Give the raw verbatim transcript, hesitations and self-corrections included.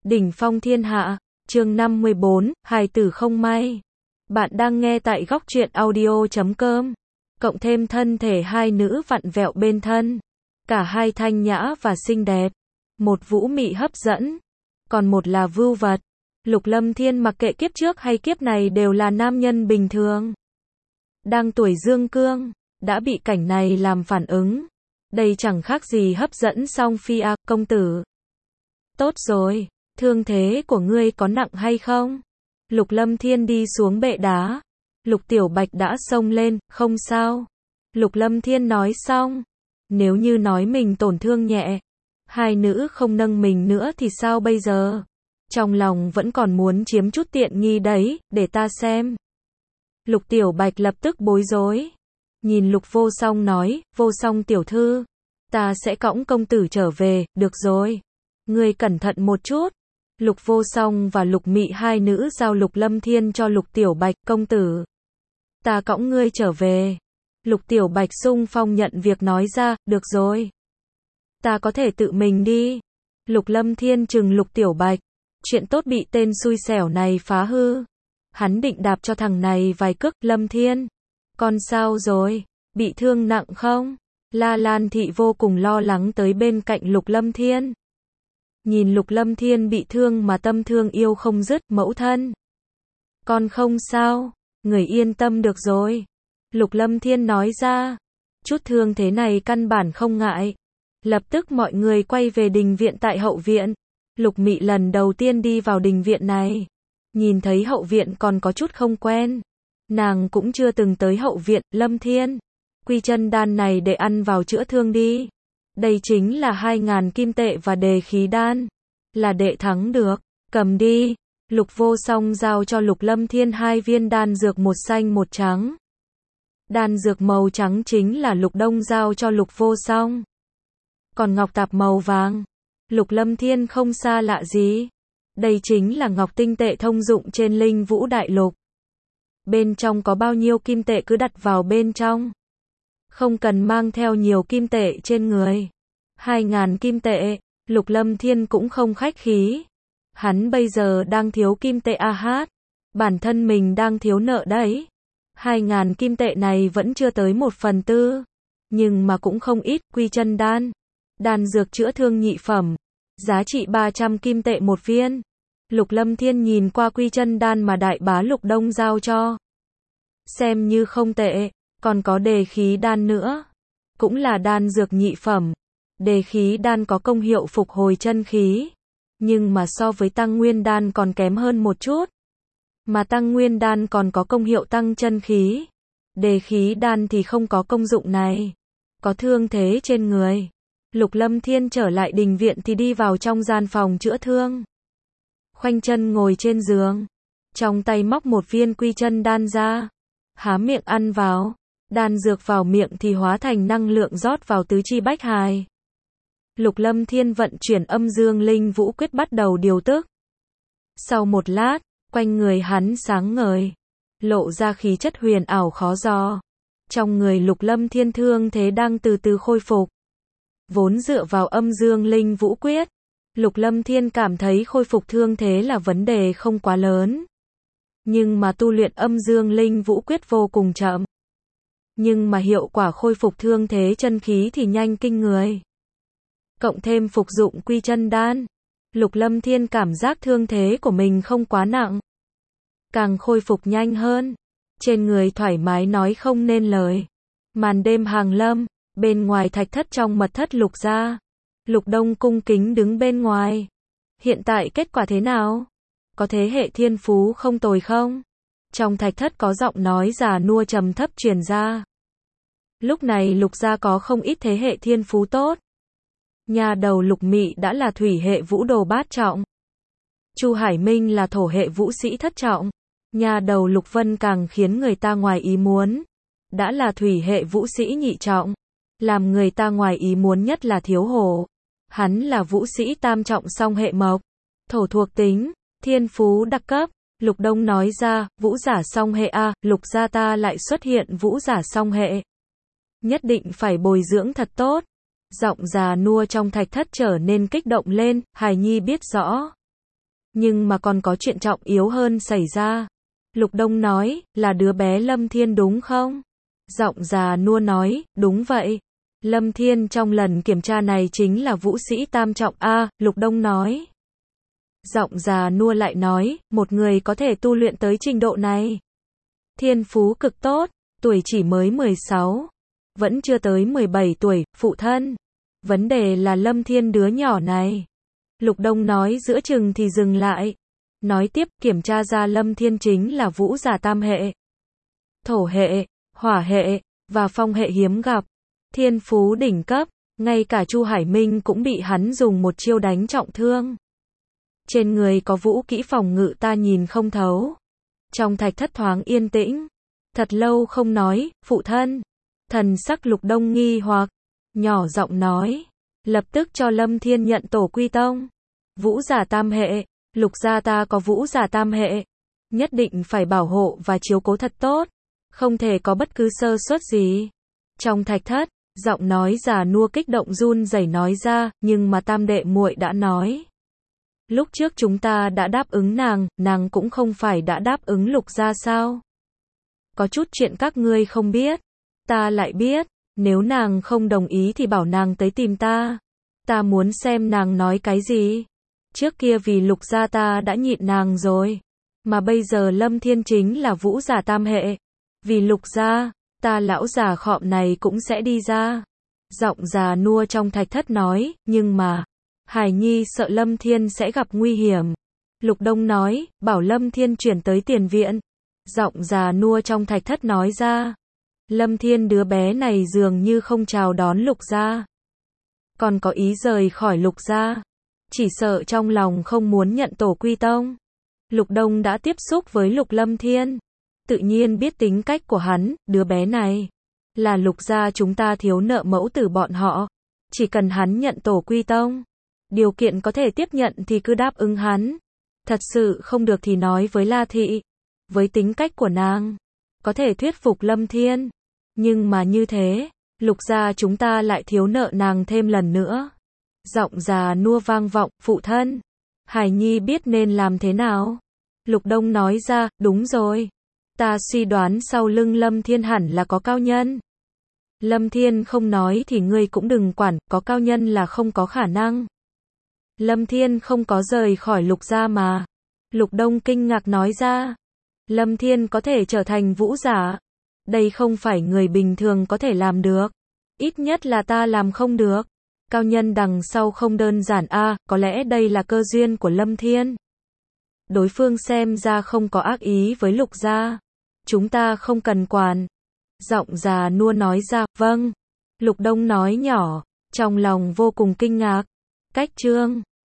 Đỉnh phong thiên hạ, chương năm mươi bốn, hài tử không may. Bạn đang nghe tại góc truyện audio chấm com. Cộng thêm thân thể hai nữ vặn vẹo bên thân. Cả hai thanh nhã và xinh đẹp. Một vũ mị hấp dẫn. Còn một là vưu vật. Lục Lâm Thiên mặc kệ kiếp trước hay kiếp này đều là nam nhân bình thường. Đang tuổi dương cương, đã bị cảnh này làm phản ứng. Đây chẳng khác gì hấp dẫn Song Phi à, công tử. Tốt rồi, thương thế của ngươi có nặng hay không? Lục Lâm Thiên đi xuống bệ đá. Lục Tiểu Bạch đã xông lên, không sao. Lục Lâm Thiên nói xong. Nếu như nói mình tổn thương nhẹ, hai nữ không nâng mình nữa thì sao bây giờ? Trong lòng vẫn còn muốn chiếm chút tiện nghi đấy, để ta xem. Lục Tiểu Bạch lập tức bối rối. Nhìn Lục Vô Song nói, Vô Song tiểu thư, ta sẽ cõng công tử trở về, được rồi. Ngươi cẩn thận một chút. Lục Vô Song và Lục Mị hai nữ giao Lục Lâm Thiên cho Lục Tiểu Bạch, công tử. Ta cõng ngươi trở về. Lục Tiểu Bạch sung phong nhận việc nói ra, được rồi. Ta có thể tự mình đi. Lục Lâm Thiên trừng Lục Tiểu Bạch. Chuyện tốt bị tên xui xẻo này phá hư. Hắn định đạp cho thằng này vài cước. Lâm Thiên, con sao rồi? Bị thương nặng không? La Lan Thị vô cùng lo lắng tới bên cạnh Lục Lâm Thiên. Nhìn Lục Lâm Thiên bị thương mà tâm thương yêu không dứt, mẫu thân. Con không sao, người yên tâm được rồi. Lục Lâm Thiên nói ra, chút thương thế này căn bản không ngại. Lập tức mọi người quay về đình viện tại hậu viện. Lục Mị lần đầu tiên đi vào đình viện này. Nhìn thấy hậu viện còn có chút không quen. Nàng cũng chưa từng tới hậu viện. Lâm Thiên, quy chân đan này để ăn vào chữa thương đi. Đây chính là hai ngàn kim tệ và đề khí đan. Là đệ thắng được. Cầm đi. Lục Vô Song giao cho Lục Lâm Thiên hai viên đan dược, một xanh một trắng. Đan dược màu trắng chính là Lục Đông giao cho Lục Vô Song. Còn ngọc tạp màu vàng, Lục Lâm Thiên không xa lạ gì. Đây chính là ngọc tinh tệ thông dụng trên Linh Vũ Đại Lục. Bên trong có bao nhiêu kim tệ cứ đặt vào bên trong. Không cần mang theo nhiều kim tệ trên người. Hai ngàn kim tệ, Lục Lâm Thiên cũng không khách khí. Hắn bây giờ đang thiếu kim tệ a hát. Bản thân mình đang thiếu nợ đấy. Hai ngàn kim tệ này vẫn chưa tới một phần tư. Nhưng mà cũng không ít. Quy chân đan, đan dược chữa thương nhị phẩm, giá trị ba trăm kim tệ một viên. Lục Lâm Thiên nhìn qua quy chân đan mà đại bá Lục Đông giao cho. Xem như không tệ. Còn có đề khí đan nữa. Cũng là đan dược nhị phẩm. Đề khí đan có công hiệu phục hồi chân khí. Nhưng mà so với tăng nguyên đan còn kém hơn một chút. Mà tăng nguyên đan còn có công hiệu tăng chân khí. Đề khí đan thì không có công dụng này. Có thương thế trên người. Lục Lâm Thiên trở lại đình viện thì đi vào trong gian phòng chữa thương. Khoanh chân ngồi trên giường. Trong tay móc một viên quy chân đan ra. Há miệng ăn vào. Đan dược vào miệng thì hóa thành năng lượng rót vào tứ chi bách hài. Lục Lâm Thiên vận chuyển âm dương linh vũ quyết bắt đầu điều tức. Sau một lát, quanh người hắn sáng ngời. Lộ ra khí chất huyền ảo khó dò. Trong người Lục Lâm Thiên thương thế đang từ từ khôi phục. Vốn dựa vào âm dương linh vũ quyết, Lục Lâm Thiên cảm thấy khôi phục thương thế là vấn đề không quá lớn. Nhưng mà tu luyện âm dương linh vũ quyết vô cùng chậm. Nhưng mà hiệu quả khôi phục thương thế chân khí thì nhanh kinh người. Cộng thêm phục dụng quy chân đan, Lục Lâm Thiên cảm giác thương thế của mình không quá nặng. Càng khôi phục nhanh hơn. Trên người thoải mái nói không nên lời. Màn đêm hàng lâm, bên ngoài thạch thất trong mật thất Lục gia. Lục Đông cung kính đứng bên ngoài. Hiện tại kết quả thế nào? Có thế hệ thiên phú không tồi không? Trong thạch thất có giọng nói già nua trầm thấp truyền ra. Lúc này Lục gia có không ít thế hệ thiên phú tốt. Nhà đầu Lục Mị đã là thủy hệ vũ đồ bát trọng. Chu Hải Minh là thổ hệ vũ sĩ thất trọng. Nhà đầu Lục Vân càng khiến người ta ngoài ý muốn. Đã là thủy hệ vũ sĩ nhị trọng. Làm người ta ngoài ý muốn nhất là Thiếu Hổ. Hắn là vũ sĩ tam trọng song hệ mộc. Thổ thuộc tính, thiên phú đặc cấp. Lục Đông nói ra, vũ giả song hệ A, Lục gia ta lại xuất hiện vũ giả song hệ. Nhất định phải bồi dưỡng thật tốt. Giọng già nua trong thạch thất trở nên kích động lên. Hài Nhi biết rõ. Nhưng mà còn có chuyện trọng yếu hơn xảy ra. Lục Đông nói, là đứa bé Lâm Thiên đúng không? Giọng già nua nói, đúng vậy. Lâm Thiên trong lần kiểm tra này chính là vũ sĩ tam trọng A, Lục Đông nói. Giọng già nua lại nói, một người có thể tu luyện tới trình độ này. Thiên phú cực tốt, tuổi chỉ mới mười sáu. Vẫn chưa tới mười bảy tuổi, phụ thân. Vấn đề là Lâm Thiên đứa nhỏ này. Lục Đông nói giữa chừng thì dừng lại. Nói tiếp, kiểm tra ra Lâm Thiên chính là vũ giả tam hệ. Thổ hệ, hỏa hệ, và phong hệ hiếm gặp. Thiên phú đỉnh cấp, ngay cả Chu Hải Minh cũng bị hắn dùng một chiêu đánh trọng thương. Trên người có vũ kỹ phòng ngự ta nhìn không thấu. Trong thạch thất thoáng yên tĩnh. Thật lâu không nói, phụ thân. Thần sắc Lục Đông nghi hoặc, nhỏ giọng nói. Lập tức cho Lâm Thiên nhận tổ quy tông. Vũ giả tam hệ, Lục gia ta có vũ giả tam hệ. Nhất định phải bảo hộ và chiếu cố thật tốt. Không thể có bất cứ sơ suất gì. Trong thạch thất, giọng nói già nua kích động run rẩy nói ra, nhưng mà tam đệ muội đã nói. Lúc trước chúng ta đã đáp ứng nàng, nàng cũng không phải đã đáp ứng Lục gia sao? Có chút chuyện các ngươi không biết, ta lại biết, nếu nàng không đồng ý thì bảo nàng tới tìm ta. Ta muốn xem nàng nói cái gì. Trước kia vì Lục gia ta đã nhịn nàng rồi, mà bây giờ Lâm Thiên chính là vũ giả tam hệ. Vì Lục gia, ta lão già khọm này cũng sẽ đi ra. Giọng già nua trong thạch thất nói, nhưng mà, Hải Nhi sợ Lâm Thiên sẽ gặp nguy hiểm. Lục Đông nói, bảo Lâm Thiên chuyển tới tiền viện. Giọng già nua trong thạch thất nói ra. Lâm Thiên đứa bé này dường như không chào đón Lục gia. Còn có ý rời khỏi Lục gia. Chỉ sợ trong lòng không muốn nhận tổ quy tông. Lục Đông đã tiếp xúc với Lục Lâm Thiên. Tự nhiên biết tính cách của hắn, đứa bé này. Là Lục gia chúng ta thiếu nợ mẫu tử bọn họ. Chỉ cần hắn nhận tổ quy tông. Điều kiện có thể tiếp nhận thì cứ đáp ứng hắn. Thật sự không được thì nói với La Thị. Với tính cách của nàng, có thể thuyết phục Lâm Thiên. Nhưng mà như thế, Lục gia chúng ta lại thiếu nợ nàng thêm lần nữa. Giọng già nua vang vọng, phụ thân. Hải Nhi biết nên làm thế nào. Lục Đông nói ra, đúng rồi. Ta suy đoán sau lưng Lâm Thiên hẳn là có cao nhân. Lâm Thiên không nói thì ngươi cũng đừng quản, có cao nhân là không có khả năng. Lâm Thiên không có rời khỏi Lục gia mà. Lục Đông kinh ngạc nói ra. Lâm Thiên có thể trở thành vũ giả. Đây không phải người bình thường có thể làm được. Ít nhất là ta làm không được. Cao nhân đằng sau không đơn giản a, à, có lẽ đây là cơ duyên của Lâm Thiên. Đối phương xem ra không có ác ý với Lục gia. Chúng ta không cần quản. Giọng già nua nói ra, vâng. Lục Đông nói nhỏ, trong lòng vô cùng kinh ngạc. Cách chương